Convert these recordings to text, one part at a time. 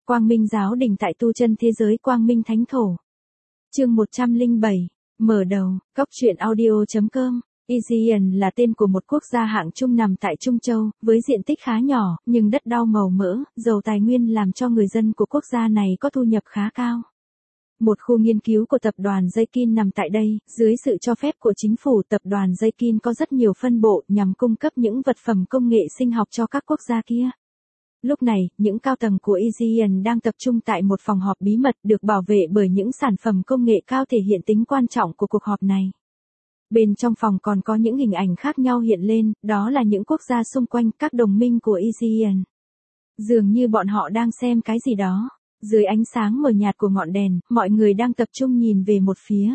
Quang Minh giáo đình tại tu chân thế giới Quang Minh Thánh Thổ. Chương 107, mở đầu, Cóc truyện audio.com. Izian là tên của một quốc gia hạng trung nằm tại Trung Châu, với diện tích khá nhỏ, nhưng đất đai màu mỡ, giàu tài nguyên làm cho người dân của quốc gia này có thu nhập khá cao. Một khu nghiên cứu của tập đoàn Daikin nằm tại đây, dưới sự cho phép của chính phủ. Tập đoàn Daikin có rất nhiều phân bộ nhằm cung cấp những vật phẩm công nghệ sinh học cho các quốc gia kia. Lúc này, những cao tầng của Izian đang tập trung tại một phòng họp bí mật được bảo vệ bởi những sản phẩm công nghệ cao thể hiện tính quan trọng của cuộc họp này. Bên trong phòng còn có những hình ảnh khác nhau hiện lên, đó là những quốc gia xung quanh, các đồng minh của Izian. Dường như bọn họ đang xem cái gì đó. Dưới ánh sáng mờ nhạt của ngọn đèn, mọi người đang tập trung nhìn về một phía.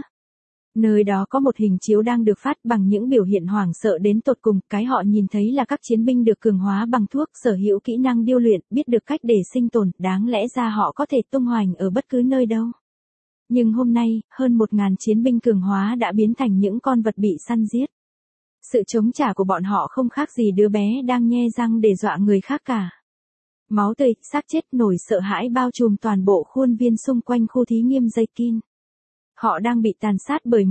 Nơi đó có một hình chiếu đang được phát bằng những biểu hiện hoảng sợ đến tột cùng. Cái họ nhìn thấy là các chiến binh được cường hóa bằng thuốc, sở hữu kỹ năng điêu luyện, biết được cách để sinh tồn, đáng lẽ ra họ có thể tung hoành ở bất cứ nơi đâu. Nhưng hôm nay, hơn 1.000 chiến binh cường hóa đã biến thành những con vật bị săn giết. Sự chống trả của bọn họ không khác gì đứa bé đang nhe răng để dọa người khác cả. Máu tươi, xác chết, nỗi sợ hãi bao trùm toàn bộ khuôn viên xung quanh khu thí nghiệm Daikin. Họ đang bị tàn sát bởi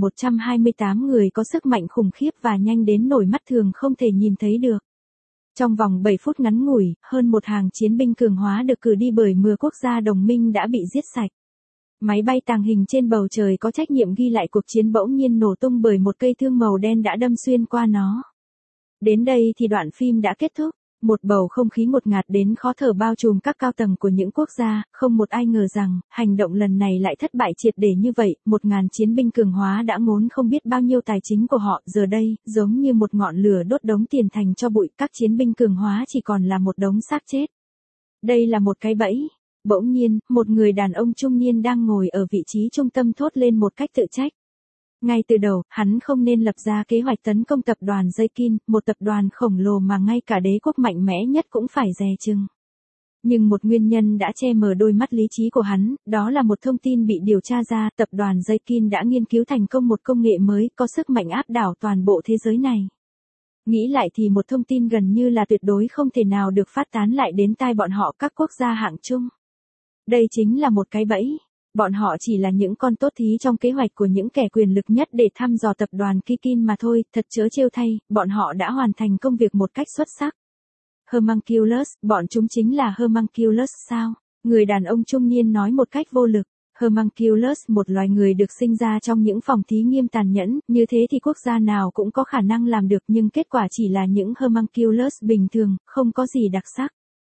128 người có sức mạnh khủng khiếp và nhanh đến nỗi mắt thường không thể nhìn thấy được. Trong vòng 7 phút ngắn ngủi, hơn một hàng chiến binh cường hóa được cử đi bởi 10 quốc gia đồng minh đã bị giết sạch. Máy bay tàng hình trên bầu trời có trách nhiệm ghi lại cuộc chiến bỗng nhiên nổ tung bởi một cây thương màu đen đã đâm xuyên qua nó. Đến đây thì đoạn phim đã kết thúc. Một bầu không khí ngột ngạt đến khó thở bao trùm các cao tầng của những quốc gia, không một ai ngờ rằng, hành động lần này lại thất bại triệt để như vậy. 1.000 chiến binh cường hóa đã ngốn không biết bao nhiêu tài chính của họ, giờ đây, giống như một ngọn lửa đốt đống tiền thành cho bụi, các chiến binh cường hóa chỉ còn là một đống xác chết. Đây là một cái bẫy. Bỗng nhiên, một người đàn ông trung niên đang ngồi ở vị trí trung tâm thốt lên một cách tự trách. Ngay từ đầu, hắn không nên lập ra kế hoạch tấn công tập đoàn Daikin, một tập đoàn khổng lồ mà ngay cả đế quốc mạnh mẽ nhất cũng phải dè chừng. Nhưng một nguyên nhân đã che mờ đôi mắt lý trí của hắn, đó là một thông tin bị điều tra ra. Tập đoàn Daikin đã nghiên cứu thành công một công nghệ mới có sức mạnh áp đảo toàn bộ thế giới này. Nghĩ lại thì một thông tin gần như là tuyệt đối không thể nào được phát tán lại đến tai bọn họ, các quốc gia hạng trung. Đây chính là một cái bẫy. Bọn họ chỉ là những con tốt thí trong kế hoạch của những kẻ quyền lực nhất để thăm dò tập đoàn Kikin mà thôi. Thật trớ trêu thay, bọn họ đã hoàn thành công việc một cách xuất sắc. Homunculus, bọn chúng chính là Homunculus sao? Người đàn ông trung niên nói một cách vô lực. Homunculus, một loài người được sinh ra trong những phòng thí nghiệm tàn nhẫn, như thế thì quốc gia nào cũng có khả năng làm được, nhưng kết quả chỉ là những Homunculus bình thường, không có gì đặc sắc.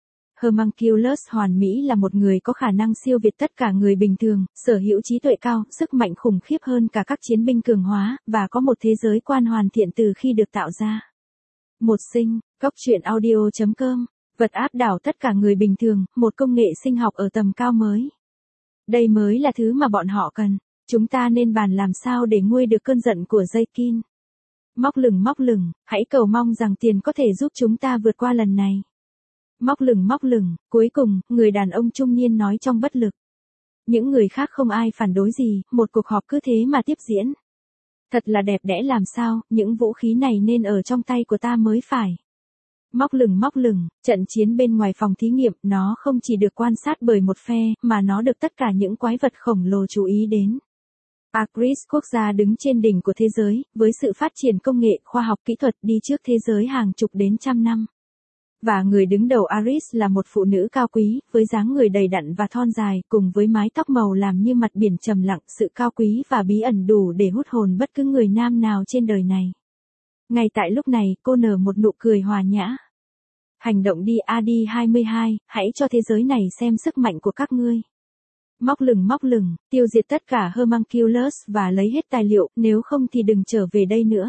Homunculus hoàn mỹ là một người có khả năng siêu việt tất cả người bình thường, sở hữu trí tuệ cao, sức mạnh khủng khiếp hơn cả các chiến binh cường hóa, và có một thế giới quan hoàn thiện từ khi được tạo ra. Một sinh, Cóc truyện audio.com, vật áp đảo tất cả người bình thường, một công nghệ sinh học ở tầm cao mới. Đây mới là thứ mà bọn họ cần. Chúng ta nên bàn làm sao để nguôi được cơn giận của Daikin. Móc lửng, hãy cầu mong rằng tiền có thể giúp chúng ta vượt qua lần này. Móc lửng, cuối cùng, người đàn ông trung niên nói trong bất lực. Những người khác không ai phản đối gì, một cuộc họp cứ thế mà tiếp diễn. Thật là đẹp đẽ làm sao, những vũ khí này nên ở trong tay của ta mới phải. Móc lửng, trận chiến bên ngoài phòng thí nghiệm, nó không chỉ được quan sát bởi một phe, mà nó được tất cả những quái vật khổng lồ chú ý đến. Agris, quốc gia đứng trên đỉnh của thế giới, với sự phát triển công nghệ, khoa học kỹ thuật đi trước thế giới hàng chục đến trăm năm. Và người đứng đầu Aris là một phụ nữ cao quý, với dáng người đầy đặn và thon dài, cùng với mái tóc màu làm như mặt biển trầm lặng, sự cao quý và bí ẩn đủ để hút hồn bất cứ người nam nào trên đời này. Ngay tại lúc này, cô nở một nụ cười hòa nhã. Hành động đi AD-22, hãy cho thế giới này xem sức mạnh của các ngươi. Móc lửng, tiêu diệt tất cả Homunculus và lấy hết tài liệu, nếu không thì đừng trở về đây nữa.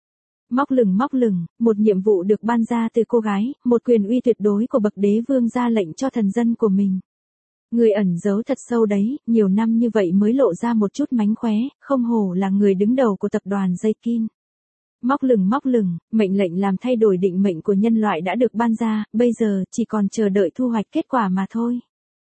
Móc lửng, một nhiệm vụ được ban ra từ cô gái, một quyền uy tuyệt đối của bậc đế vương ra lệnh cho thần dân của mình. Người ẩn giấu thật sâu đấy, nhiều năm như vậy mới lộ ra một chút mánh khóe, không hổ là người đứng đầu của tập đoàn Daikin. Móc lửng, mệnh lệnh làm thay đổi định mệnh của nhân loại đã được ban ra, bây giờ chỉ còn chờ đợi thu hoạch kết quả mà thôi.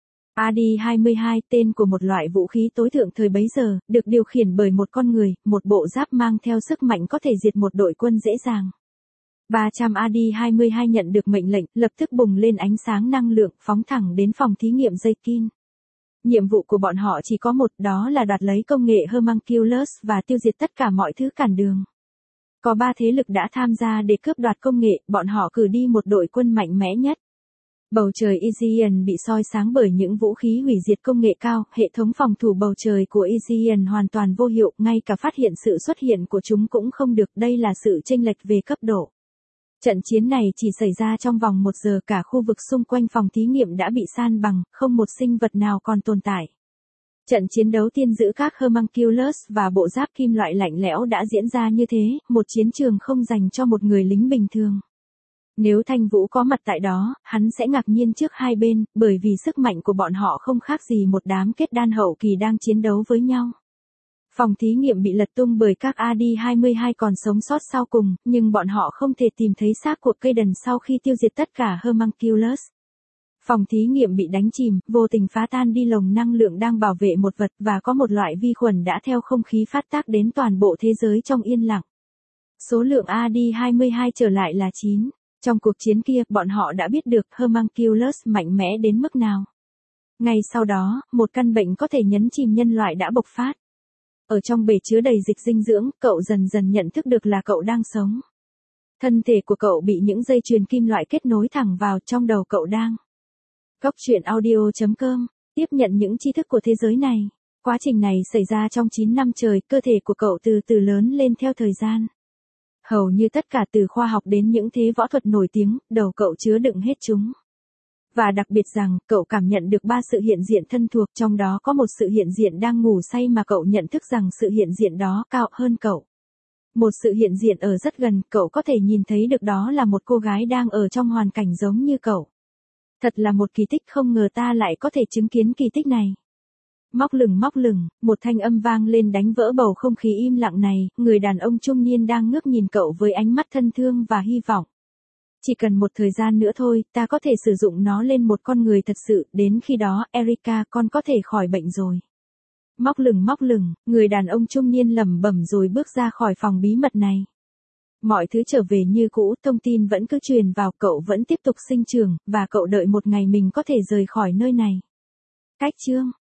AD-22, tên của một loại vũ khí tối thượng thời bấy giờ, được điều khiển bởi một con người, một bộ giáp mang theo sức mạnh có thể diệt một đội quân dễ dàng. 300 AD-22 nhận được mệnh lệnh, lập tức bùng lên ánh sáng năng lượng, phóng thẳng đến phòng thí nghiệm Daykin. Nhiệm vụ của bọn họ chỉ có một, đó là đoạt lấy công nghệ Homunculus và tiêu diệt tất cả mọi thứ cản đường. Có 3 thế lực đã tham gia để cướp đoạt công nghệ, bọn họ cử đi một đội quân mạnh mẽ nhất. Bầu trời Aegean bị soi sáng bởi những vũ khí hủy diệt công nghệ cao, hệ thống phòng thủ bầu trời của Aegean hoàn toàn vô hiệu, ngay cả phát hiện sự xuất hiện của chúng cũng không được, đây là sự chênh lệch về cấp độ. Trận chiến này chỉ xảy ra trong vòng 1 giờ, cả khu vực xung quanh phòng thí nghiệm đã bị san bằng, không một sinh vật nào còn tồn tại. Trận chiến đấu tiên giữa các Homunculus và bộ giáp kim loại lạnh lẽo đã diễn ra như thế, một chiến trường không dành cho một người lính bình thường. Nếu Thanh Vũ có mặt tại đó, hắn sẽ ngạc nhiên trước hai bên, bởi vì sức mạnh của bọn họ không khác gì một đám kết đan hậu kỳ đang chiến đấu với nhau. Phòng thí nghiệm bị lật tung bởi các AD-22 còn sống sót sau cùng, nhưng bọn họ không thể tìm thấy xác của Kayden sau khi tiêu diệt tất cả Homunculus. Phòng thí nghiệm bị đánh chìm, vô tình phá tan đi lồng năng lượng đang bảo vệ một vật, và có một loại vi khuẩn đã theo không khí phát tác đến toàn bộ thế giới trong yên lặng. Số lượng AD-22 trở lại là 9. Trong cuộc chiến kia, bọn họ đã biết được Homunculus mạnh mẽ đến mức nào. Ngay sau đó, một căn bệnh có thể nhấn chìm nhân loại đã bộc phát. Ở trong bể chứa đầy dịch dinh dưỡng, cậu dần dần nhận thức được là cậu đang sống. Thân thể của cậu bị những dây chuyền kim loại kết nối thẳng vào, trong đầu cậu đang. Góc truyện audio.com, tiếp nhận những tri thức của thế giới này. Quá trình này xảy ra trong 9 năm trời, cơ thể của cậu từ từ lớn lên theo thời gian. Hầu như tất cả từ khoa học đến những thế võ thuật nổi tiếng, đầu cậu chứa đựng hết chúng. Và đặc biệt rằng, cậu cảm nhận được 3 sự hiện diện thân thuộc, trong đó có một sự hiện diện đang ngủ say mà cậu nhận thức rằng sự hiện diện đó cao hơn cậu. Một sự hiện diện ở rất gần, cậu có thể nhìn thấy được, đó là một cô gái đang ở trong hoàn cảnh giống như cậu. Thật là một kỳ tích, không ngờ ta lại có thể chứng kiến kỳ tích này. Móc lửng, một thanh âm vang lên đánh vỡ bầu không khí im lặng này, người đàn ông trung niên đang ngước nhìn cậu với ánh mắt thân thương và hy vọng. Chỉ cần một thời gian nữa thôi, ta có thể sử dụng nó lên một con người thật sự, đến khi đó, Erica, con có thể khỏi bệnh rồi. Móc lửng, người đàn ông trung niên lẩm bẩm rồi bước ra khỏi phòng bí mật này. Mọi thứ trở về như cũ, thông tin vẫn cứ truyền vào, cậu vẫn tiếp tục sinh trưởng, và cậu đợi một ngày mình có thể rời khỏi nơi này. Cách chương